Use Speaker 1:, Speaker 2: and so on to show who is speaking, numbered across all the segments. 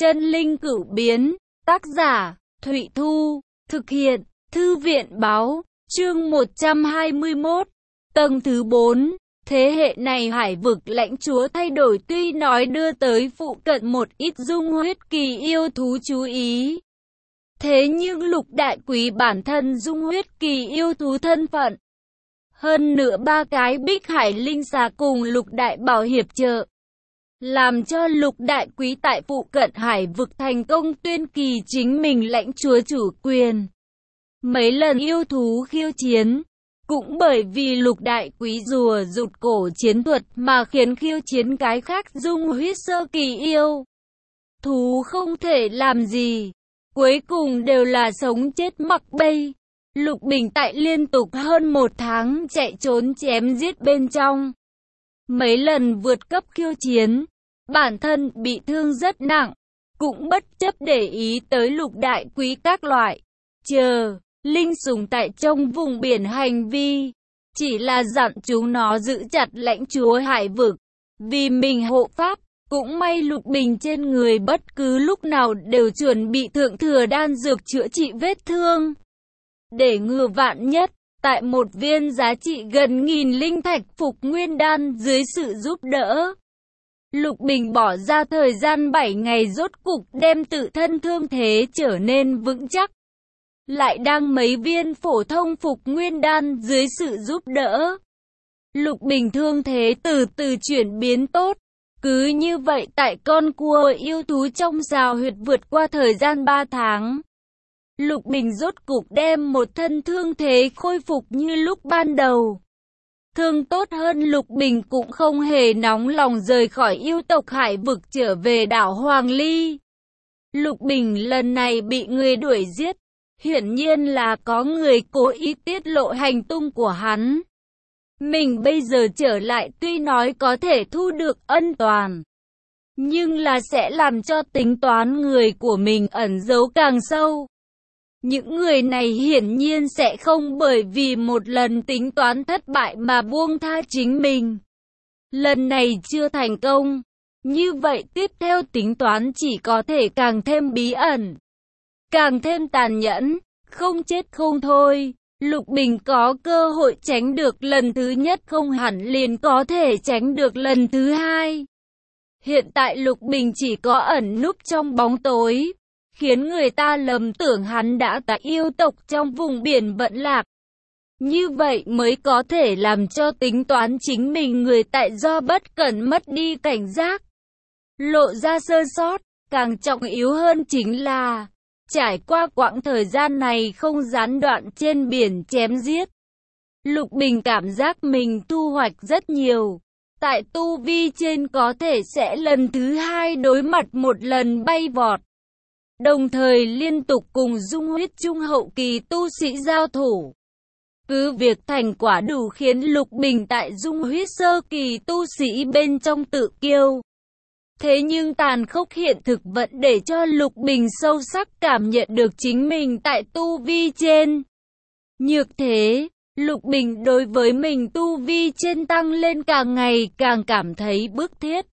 Speaker 1: Chân linh cửu biến, tác giả, Thụy Thu, thực hiện, Thư viện báo, chương 121, tầng thứ 4. Thế hệ này hải vực lãnh chúa thay đổi tuy nói đưa tới phụ cận một ít dung huyết kỳ yêu thú chú ý. Thế nhưng Lục Đại Quý bản thân dung huyết kỳ yêu thú thân phận. Hơn nữa ba cái bích hải linh xà cùng Lục Đại Bảo hiệp trợ. Làm cho Lục Đại Quý tại phụ cận hải vực thành công tuyên kỳ chính mình lãnh chúa chủ quyền. Mấy lần yêu thú khiêu chiến. Cũng bởi vì Lục Đại Quý rùa rụt cổ chiến thuật mà khiến khiêu chiến cái khác dung huyết sơ kỳ yêu thú không thể làm gì. Cuối cùng đều là sống chết mặc bay. Lục Bình tại liên tục hơn 1 tháng chạy trốn chém giết bên trong. Mấy lần vượt cấp khiêu chiến. Bản thân bị thương rất nặng. Cũng bất chấp để ý tới Lục Đại Quý các loại. Linh sủng tại trong vùng biển hành vi. Chỉ là dặn chúng nó giữ chặt lãnh chúa hải vực. Vì mình hộ pháp. Cũng may Lục Bình trên người bất cứ lúc nào đều chuẩn bị thượng thừa đan dược chữa trị vết thương. Để ngừa vạn nhất, tại một viên giá trị gần 1000 linh thạch phục nguyên đan dưới sự giúp đỡ. Lục Bình bỏ ra thời gian 7 ngày rốt cục đem tự thân thương thế trở nên vững chắc. Lại đang mấy viên phổ thông phục nguyên đan dưới sự giúp đỡ. Lục Bình thương thế từ từ chuyển biến tốt. Cứ như vậy tại con cua yêu thú trong rào huyệt vượt qua thời gian 3 tháng. Lục Bình rốt cục đem một thân thương thế khôi phục như lúc ban đầu. Thương tốt hơn Lục Bình cũng không hề nóng lòng rời khỏi yêu tộc hải vực trở về đảo Hoàng Ly. Lục Bình lần này bị người đuổi giết. Hiển nhiên là có người cố ý tiết lộ hành tung của hắn. Mình bây giờ trở lại tuy nói có thể thu được ân toàn. Nhưng là sẽ làm cho tính toán người của mình ẩn giấu càng sâu. Những người này hiển nhiên sẽ không bởi vì một lần tính toán thất bại mà buông tha chính mình. Lần này chưa thành công. Như vậy tiếp theo tính toán chỉ có thể càng thêm bí ẩn. Càng thêm tàn nhẫn. Không chết không thôi. Lục Bình có cơ hội tránh được lần thứ nhất không hẳn liền có thể tránh được lần thứ hai. Hiện tại Lục Bình chỉ có ẩn núp trong bóng tối, khiến người ta lầm tưởng hắn đã tại yêu tộc trong vùng biển vận lạc. Như vậy mới có thể làm cho tính toán chính mình người tại do bất cẩn mất đi cảnh giác. Lộ ra sơ sót, càng trọng yếu hơn chính là trải qua quãng thời gian này không gián đoạn trên biển chém giết. Lục Bình cảm giác mình thu hoạch rất nhiều. Tại tu vi trên có thể sẽ lần thứ hai đối mặt một lần bay vọt. Đồng thời liên tục cùng dung huyết trung hậu kỳ tu sĩ giao thủ. Cứ việc thành quả đủ khiến Lục Bình tại dung huyết sơ kỳ tu sĩ bên trong tự kiêu. Thế nhưng tàn khốc hiện thực vẫn để cho Lục Bình sâu sắc cảm nhận được chính mình tại tu vi trên. Nhược thế, Lục Bình đối với mình tu vi trên tăng lên càng ngày càng cảm thấy bức thiết.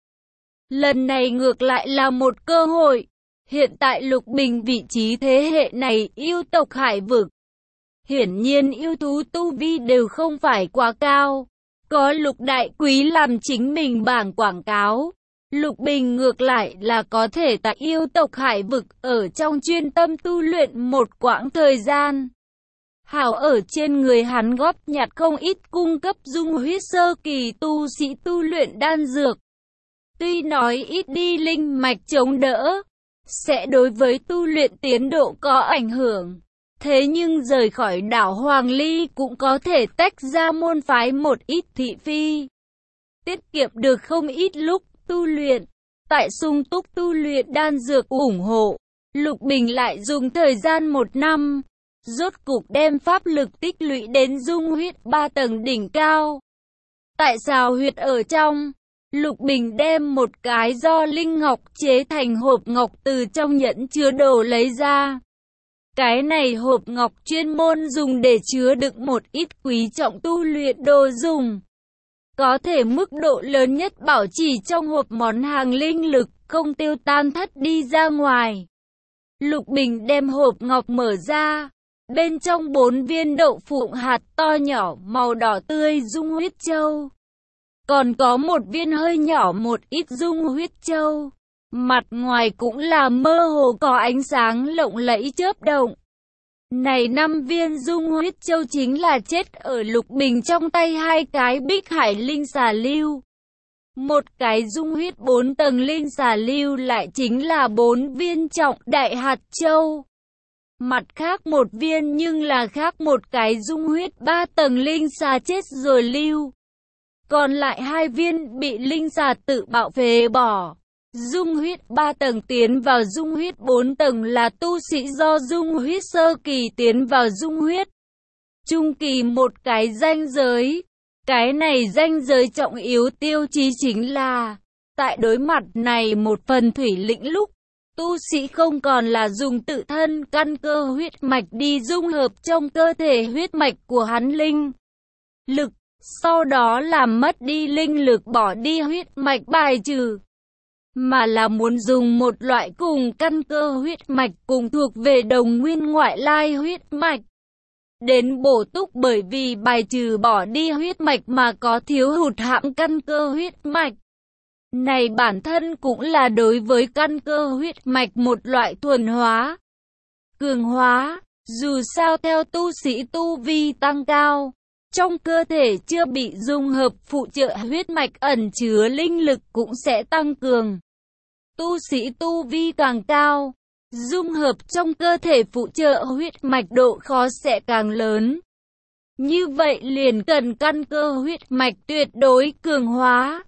Speaker 1: Lần này ngược lại là một cơ hội. Hiện tại Lục Bình vị trí thế hệ này yêu tộc hải vực. Hiển nhiên yêu thú tu vi đều không phải quá cao. Có Lục Đại Quý làm chính mình bảng quảng cáo. Lục Bình ngược lại là có thể tại yêu tộc hải vực ở trong chuyên tâm tu luyện một quãng thời gian. Hảo ở trên người hắn góp nhặt không ít cung cấp dung huyết sơ kỳ tu sĩ tu luyện đan dược. Tuy nói ít đi linh mạch chống đỡ, sẽ đối với tu luyện tiến độ có ảnh hưởng. Thế nhưng rời khỏi đảo Hoàng Ly cũng có thể tách ra môn phái một ít thị phi. Tiết kiệm được không ít lúc tu luyện. Tại sung túc tu luyện đan dược ủng hộ, Lục Bình lại dùng thời gian 1 năm. Rốt cục đem pháp lực tích lũy đến dung huyết 3 tầng đỉnh cao. Tại rào huyệt ở trong, Lục Bình đem một cái do linh ngọc chế thành hộp ngọc từ trong nhẫn chứa đồ lấy ra. Cái này hộp ngọc chuyên môn dùng để chứa đựng một ít quý trọng tu luyện đồ dùng. Có thể mức độ lớn nhất bảo trì trong hộp món hàng linh lực không tiêu tan thất đi ra ngoài. Lục Bình đem hộp ngọc mở ra. Bên trong 4 viên đậu phụng hạt to nhỏ màu đỏ tươi dung huyết châu. Còn có một viên hơi nhỏ một ít dung huyết châu. Mặt ngoài cũng là mơ hồ có ánh sáng lộng lẫy chớp động. Này 5 viên dung huyết châu chính là chết ở Lục Bình trong tay 2 cái Bích Hải Linh Xà Lưu. Một cái dung huyết 4 tầng Linh Xà Lưu lại chính là 4 viên trọng đại hạt châu. Mặt khác một viên nhưng là khác một cái dung huyết 3 tầng Linh Xà chết rồi lưu. Còn lại 2 viên bị Linh Xà tự bạo phế bỏ. Dung huyết 3 tầng tiến vào dung huyết 4 tầng là tu sĩ do dung huyết sơ kỳ tiến vào dung huyết trung kỳ một cái ranh giới. Cái này ranh giới trọng yếu tiêu chí chính là tại đối mặt này một phần thủy lĩnh lúc tu sĩ không còn là dùng tự thân căn cơ huyết mạch đi dung hợp trong cơ thể huyết mạch của hắn linh lực, sau đó làm mất đi linh lực bỏ đi huyết mạch bài trừ, mà là muốn dùng một loại cùng căn cơ huyết mạch cùng thuộc về đồng nguyên ngoại lai huyết mạch đến bổ túc, bởi vì bài trừ bỏ đi huyết mạch mà có thiếu hụt hãm căn cơ huyết mạch. Này bản thân cũng là đối với căn cơ huyết mạch một loại thuần hóa, cường hóa. Dù sao theo tu sĩ tu vi tăng cao, trong cơ thể chưa bị dung hợp phụ trợ huyết mạch ẩn chứa linh lực cũng sẽ tăng cường. Tu sĩ tu vi càng cao, dung hợp trong cơ thể phụ trợ huyết mạch độ khó sẽ càng lớn. Như vậy liền cần căn cơ huyết mạch tuyệt đối cường hóa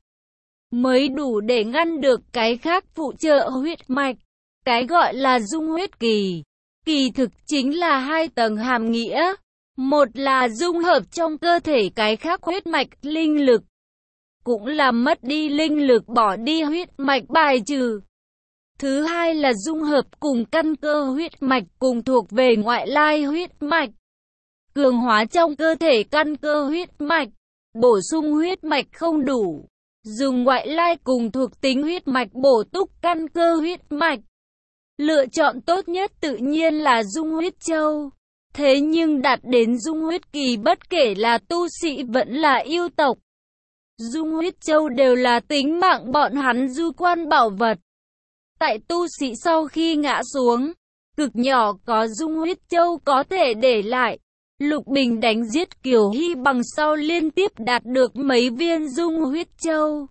Speaker 1: mới đủ để ngăn được cái khác phụ trợ huyết mạch. Cái gọi là dung huyết kỳ, kỳ thực chính là 2 tầng hàm nghĩa. Một là dung hợp trong cơ thể cái khác huyết mạch linh lực, cũng là mất đi linh lực bỏ đi huyết mạch bài trừ. Thứ hai là dung hợp cùng căn cơ huyết mạch cùng thuộc về ngoại lai huyết mạch, cường hóa trong cơ thể căn cơ huyết mạch, bổ sung huyết mạch không đủ, dùng ngoại lai cùng thuộc tính huyết mạch bổ túc căn cơ huyết mạch. Lựa chọn tốt nhất tự nhiên là dung huyết châu. Thế nhưng đạt đến dung huyết kỳ bất kể là tu sĩ vẫn là yêu tộc, dung huyết châu đều là tính mạng bọn hắn du quan bảo vật. Tại tu sĩ sau khi ngã xuống, cực nhỏ có dung huyết châu có thể để lại. Lục Bình đánh giết Kiều Hy bằng sau liên tiếp đạt được mấy viên dung huyết châu.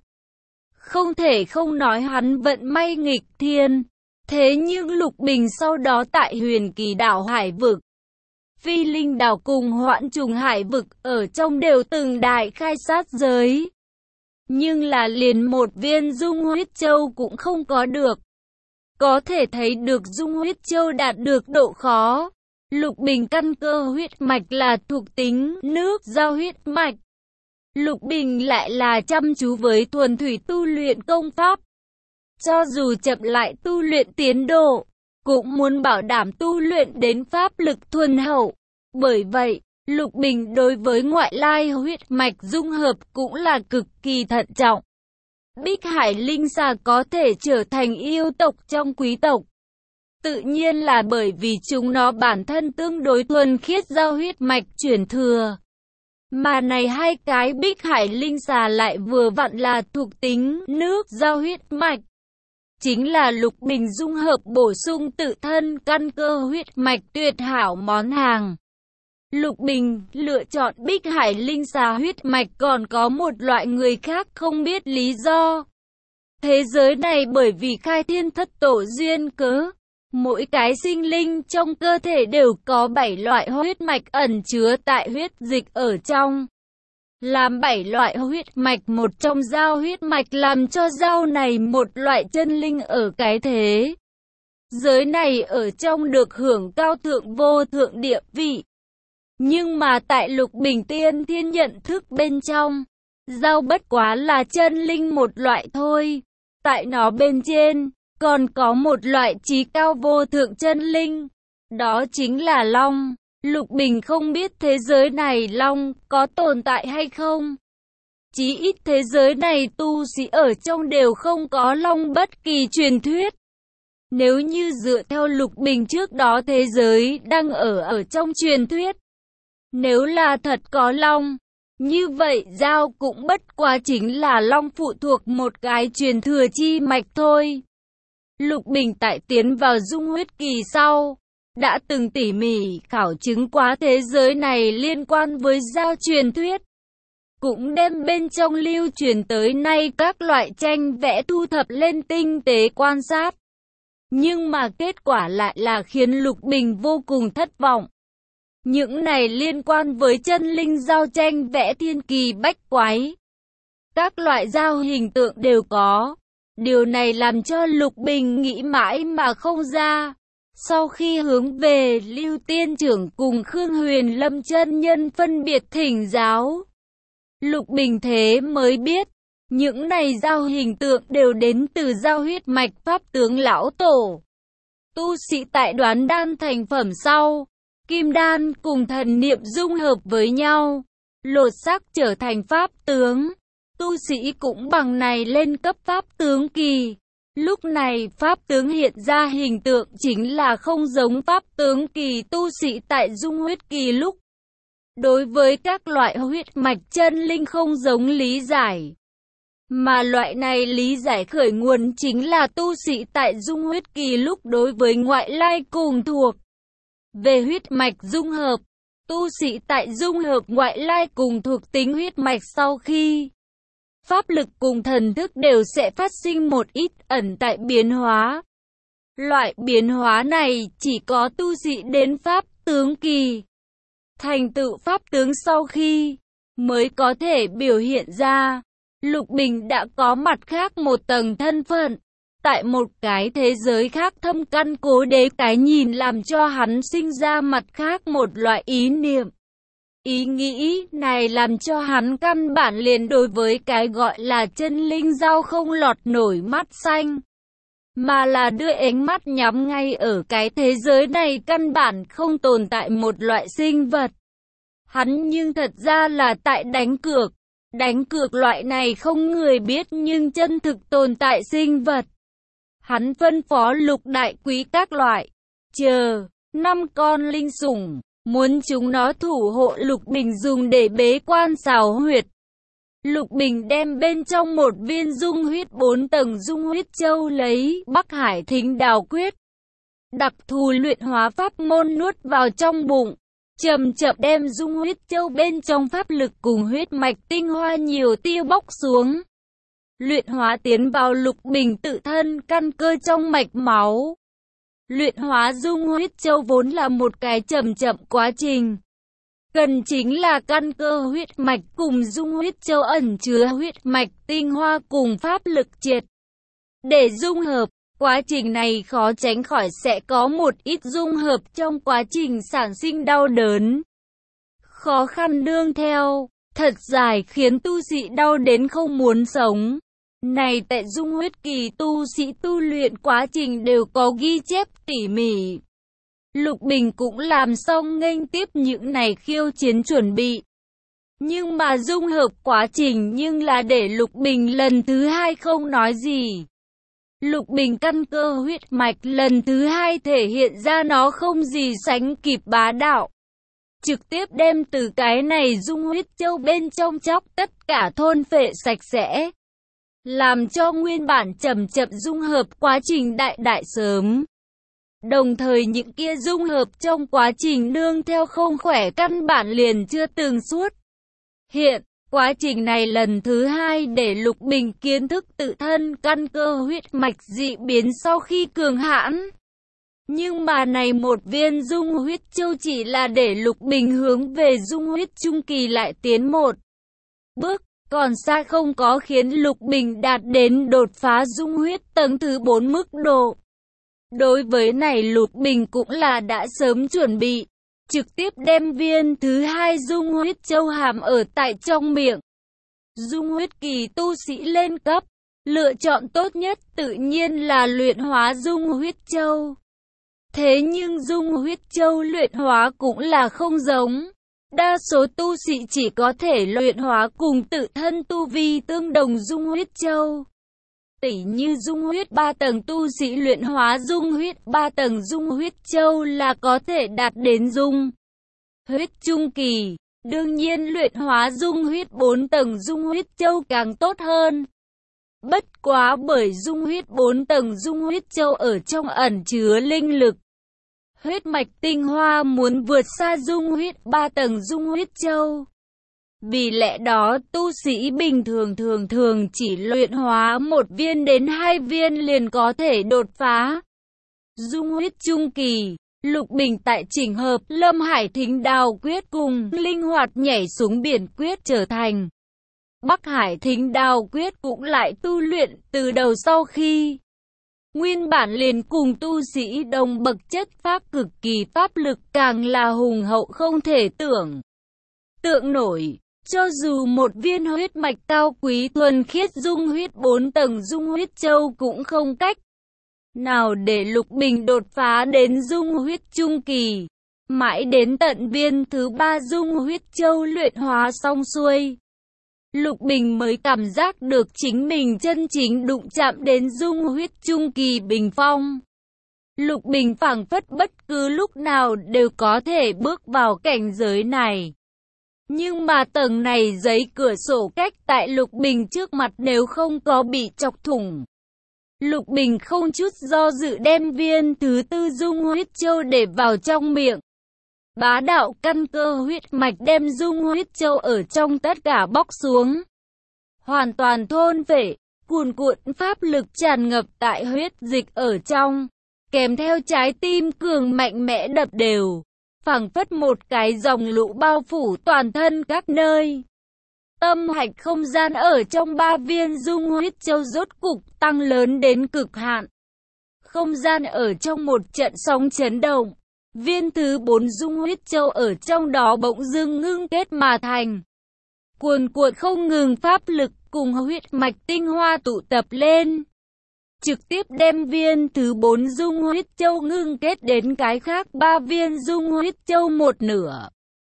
Speaker 1: Không thể không nói hắn vận may nghịch thiên. Thế nhưng Lục Bình sau đó tại Huyền Kỳ đảo hải vực, Phi Linh đảo cùng Hoãn Trùng hải vực ở trong đều từng đại khai sát giới. Nhưng là liền một viên dung huyết châu cũng không có được. Có thể thấy được dung huyết châu đạt được độ khó. Lục Bình căn cơ huyết mạch là thuộc tính nước giao huyết mạch. Lục Bình lại là chăm chú với thuần thủy tu luyện công pháp. Cho dù chậm lại tu luyện tiến độ, cũng muốn bảo đảm tu luyện đến pháp lực thuần hậu. Bởi vậy, Lục Bình đối với ngoại lai huyết mạch dung hợp cũng là cực kỳ thận trọng. Bích Hải Linh Xà có thể trở thành yêu tộc trong quý tộc, tự nhiên là bởi vì chúng nó bản thân tương đối thuần khiết giao huyết mạch chuyển thừa. Mà này 2 cái Bích Hải Linh Xà lại vừa vặn là thuộc tính nước giao huyết mạch. Chính là Lục Bình dung hợp bổ sung tự thân căn cơ huyết mạch tuyệt hảo món hàng. Lục Bình lựa chọn Bích Hải Linh Xà huyết mạch còn có một loại người khác không biết lý do. Thế giới này bởi vì khai thiên thất tổ duyên cớ, mỗi cái sinh linh trong cơ thể đều có 7 loại huyết mạch ẩn chứa tại huyết dịch ở trong. Làm 7 loại huyết mạch một trong giao huyết mạch làm cho giao này một loại chân linh ở cái thế giới này ở trong được hưởng cao thượng vô thượng địa vị. Nhưng mà tại Lục Bình tiên thiên nhận thức bên trong, giao bất quá là chân linh một loại thôi. Tại nó bên trên, còn có một loại trí cao vô thượng chân linh, đó chính là Long. Lục Bình không biết thế giới này Long có tồn tại hay không. Chí ít thế giới này tu sĩ ở trong đều không có long bất kỳ truyền thuyết. Nếu như dựa theo Lục Bình trước đó thế giới đang ở trong truyền thuyết. Nếu là thật có long, như vậy Giao cũng bất quá chính là long phụ thuộc một cái truyền thừa chi mạch thôi. Lục Bình tại tiến vào dung huyết kỳ sau, đã từng tỉ mỉ khảo chứng quá thế giới này liên quan với Giao truyền thuyết. Cũng đem bên trong lưu truyền tới nay các loại tranh vẽ thu thập lên tinh tế quan sát. Nhưng mà kết quả lại là khiến Lục Bình vô cùng thất vọng. Những này liên quan với chân linh giao tranh vẽ thiên kỳ bách quái. Các loại giao hình tượng đều có. Điều này làm cho Lục Bình nghĩ mãi mà không ra. Sau khi hướng về Lưu Tiên Trưởng cùng Khương Huyền Lâm chân nhân phân biệt thỉnh giáo, Lục Bình thế mới biết, những này giao hình tượng đều đến từ giao huyết mạch pháp tướng lão tổ. Tu sĩ tại đoán đan thành phẩm sau, kim đan cùng thần niệm dung hợp với nhau, lột xác trở thành pháp tướng. Tu sĩ cũng bằng này lên cấp pháp tướng kỳ. Lúc này pháp tướng hiện ra hình tượng chính là không giống pháp tướng kỳ tu sĩ tại dung huyết kỳ lúc. Đối với các loại huyết mạch chân linh không giống lý giải. Mà loại này lý giải khởi nguồn chính là tu sĩ tại dung huyết kỳ lúc đối với ngoại lai cùng thuộc. Về huyết mạch dung hợp, tu sĩ tại dung hợp ngoại lai cùng thuộc tính huyết mạch sau khi pháp lực cùng thần thức đều sẽ phát sinh một ít ẩn tại biến hóa. Loại biến hóa này chỉ có tu sĩ đến pháp tướng kỳ, thành tựu pháp tướng sau khi mới có thể biểu hiện ra. Lục Bình đã có mặt khác một tầng thân phận, tại một cái thế giới khác thâm căn cố đế, cái nhìn làm cho hắn sinh ra mặt khác một loại ý niệm. Ý nghĩ này làm cho hắn căn bản liền đối với cái gọi là chân linh giao không lọt nổi mắt xanh, mà là đưa ánh mắt nhắm ngay ở cái thế giới này căn bản không tồn tại một loại sinh vật. Hắn nhưng thật ra là tại đánh cược. Đánh cược loại này không người biết nhưng chân thực tồn tại sinh vật. Hắn phân phó Lục Đại Quý các loại, chờ 5 con linh sủng, muốn chúng nó thủ hộ Lục Bình dùng để bế quan xào huyệt. Lục Bình đem bên trong một viên dung huyết 4 tầng dung huyết châu lấy Bắc Hải Thính Đào Quyết, đặc thù luyện hóa pháp môn nuốt vào trong bụng. Chậm chậm đem dung huyết châu bên trong pháp lực cùng huyết mạch tinh hoa nhiều tiêu bóc xuống. Luyện hóa tiến vào Lục Bình tự thân căn cơ trong mạch máu. Luyện hóa dung huyết châu vốn là một cái chậm chậm quá trình. Cần chính là căn cơ huyết mạch cùng dung huyết châu ẩn chứa huyết mạch tinh hoa cùng pháp lực triệt để dung hợp. Quá trình này khó tránh khỏi sẽ có một ít dung hợp trong quá trình sản sinh đau đớn. Khó khăn đương theo, thật dài khiến tu sĩ đau đến không muốn sống. Này tại dung huyết kỳ tu sĩ tu luyện quá trình đều có ghi chép tỉ mỉ. Lục Bình cũng làm xong nghênh tiếp những này khiêu chiến chuẩn bị. Nhưng mà dung hợp quá trình nhưng là để Lục Bình lần thứ hai không nói gì. Lục Bình căn cơ huyết mạch lần thứ hai thể hiện ra nó không gì sánh kịp bá đạo. Trực tiếp đem từ cái này dung huyết châu bên trong chóc tất cả thôn phệ sạch sẽ. Làm cho nguyên bản chậm chậm dung hợp quá trình đại sớm. Đồng thời những kia dung hợp trong quá trình nương theo không khỏe căn bản liền chưa từng suốt hiện. Quá trình này lần thứ hai để Lục Bình kiến thức tự thân căn cơ huyết mạch dị biến sau khi cường hãn. Nhưng mà này một viên dung huyết châu chỉ là để Lục Bình hướng về dung huyết trung kỳ lại tiến một bước, còn xa không có khiến Lục Bình đạt đến đột phá dung huyết tầng thứ 4 mức độ. Đối với này Lục Bình cũng là đã sớm chuẩn bị. Trực tiếp đem viên thứ hai dung huyết châu hàm ở tại trong miệng. Dung huyết kỳ tu sĩ lên cấp, lựa chọn tốt nhất tự nhiên là luyện hóa dung huyết châu. Thế nhưng dung huyết châu luyện hóa cũng là không giống. Đa số tu sĩ chỉ có thể luyện hóa cùng tự thân tu vi tương đồng dung huyết châu. Tỉ như dung huyết 3 tầng tu sĩ luyện hóa dung huyết 3 tầng dung huyết châu là có thể đạt đến dung huyết trung kỳ. Đương nhiên luyện hóa dung huyết 4 tầng dung huyết châu càng tốt hơn. Bất quá bởi dung huyết 4 tầng dung huyết châu ở trong ẩn chứa linh lực. Huyết mạch tinh hoa muốn vượt xa dung huyết 3 tầng dung huyết châu. Vì lẽ đó tu sĩ bình thường chỉ luyện hóa 1 viên đến 2 viên liền có thể đột phá dung huyết trung kỳ. Lục Bình tại chỉnh hợp Lâm Hải Thính Đao Quyết cùng linh hoạt nhảy xuống biển quyết trở thành Bắc Hải Thính Đao Quyết cũng lại tu luyện từ đầu sau khi nguyên bản liền cùng tu sĩ đồng bậc chất pháp cực kỳ pháp lực càng là hùng hậu không thể tưởng tượng nổi. Cho dù một viên huyết mạch cao quý thuần khiết dung huyết 4 tầng dung huyết châu cũng không cách nào để Lục Bình đột phá đến dung huyết trung kỳ. Mãi đến tận viên thứ 3 dung huyết châu luyện hóa xong xuôi, Lục Bình mới cảm giác được chính mình chân chính đụng chạm đến dung huyết trung kỳ bình phong. Lục Bình phảng phất bất cứ lúc nào đều có thể bước vào cảnh giới này. Nhưng mà tầng này giấy cửa sổ cách tại Lục Bình trước mặt nếu không có bị chọc thủng, Lục Bình không chút do dự đem viên thứ 4 dung huyết châu để vào trong miệng. Bá đạo căn cơ huyết mạch đem dung huyết châu ở trong tất cả bóc xuống. Hoàn toàn thôn phệ, cuồn cuộn pháp lực tràn ngập tại huyết dịch ở trong, kèm theo trái tim cường mạnh mẽ đập đều, phảng phất một cái dòng lũ bao phủ toàn thân các nơi. Tâm hạch không gian ở trong 3 viên dung huyết châu rốt cục tăng lớn đến cực hạn. Không gian ở trong một trận sóng chấn động. Viên thứ 4 dung huyết châu ở trong đó bỗng dưng ngưng kết mà thành. Cuồn cuộn không ngừng pháp lực cùng huyết mạch tinh hoa tụ tập lên. Trực tiếp đem viên thứ 4 dung huyết châu ngưng kết đến cái khác 3 viên dung huyết châu một nửa.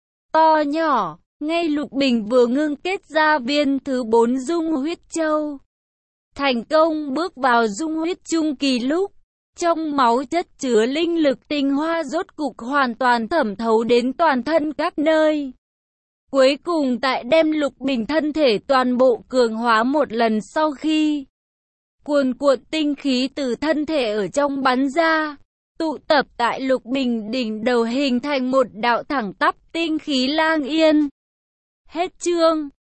Speaker 1: To nhỏ, ngay Lục Bình vừa ngưng kết ra viên thứ 4 dung huyết châu. Thành công bước vào dung huyết trung kỳ lúc. Trong máu chất chứa linh lực tinh hoa rốt cục hoàn toàn thẩm thấu đến toàn thân các nơi. Cuối cùng tại đem Lục Bình thân thể toàn bộ cường hóa một lần sau khi cuồn cuộn tinh khí từ thân thể ở trong bắn ra, tụ tập tại Lục Bình đỉnh đầu hình thành một đạo thẳng tắp tinh khí lang yên. Hết chương.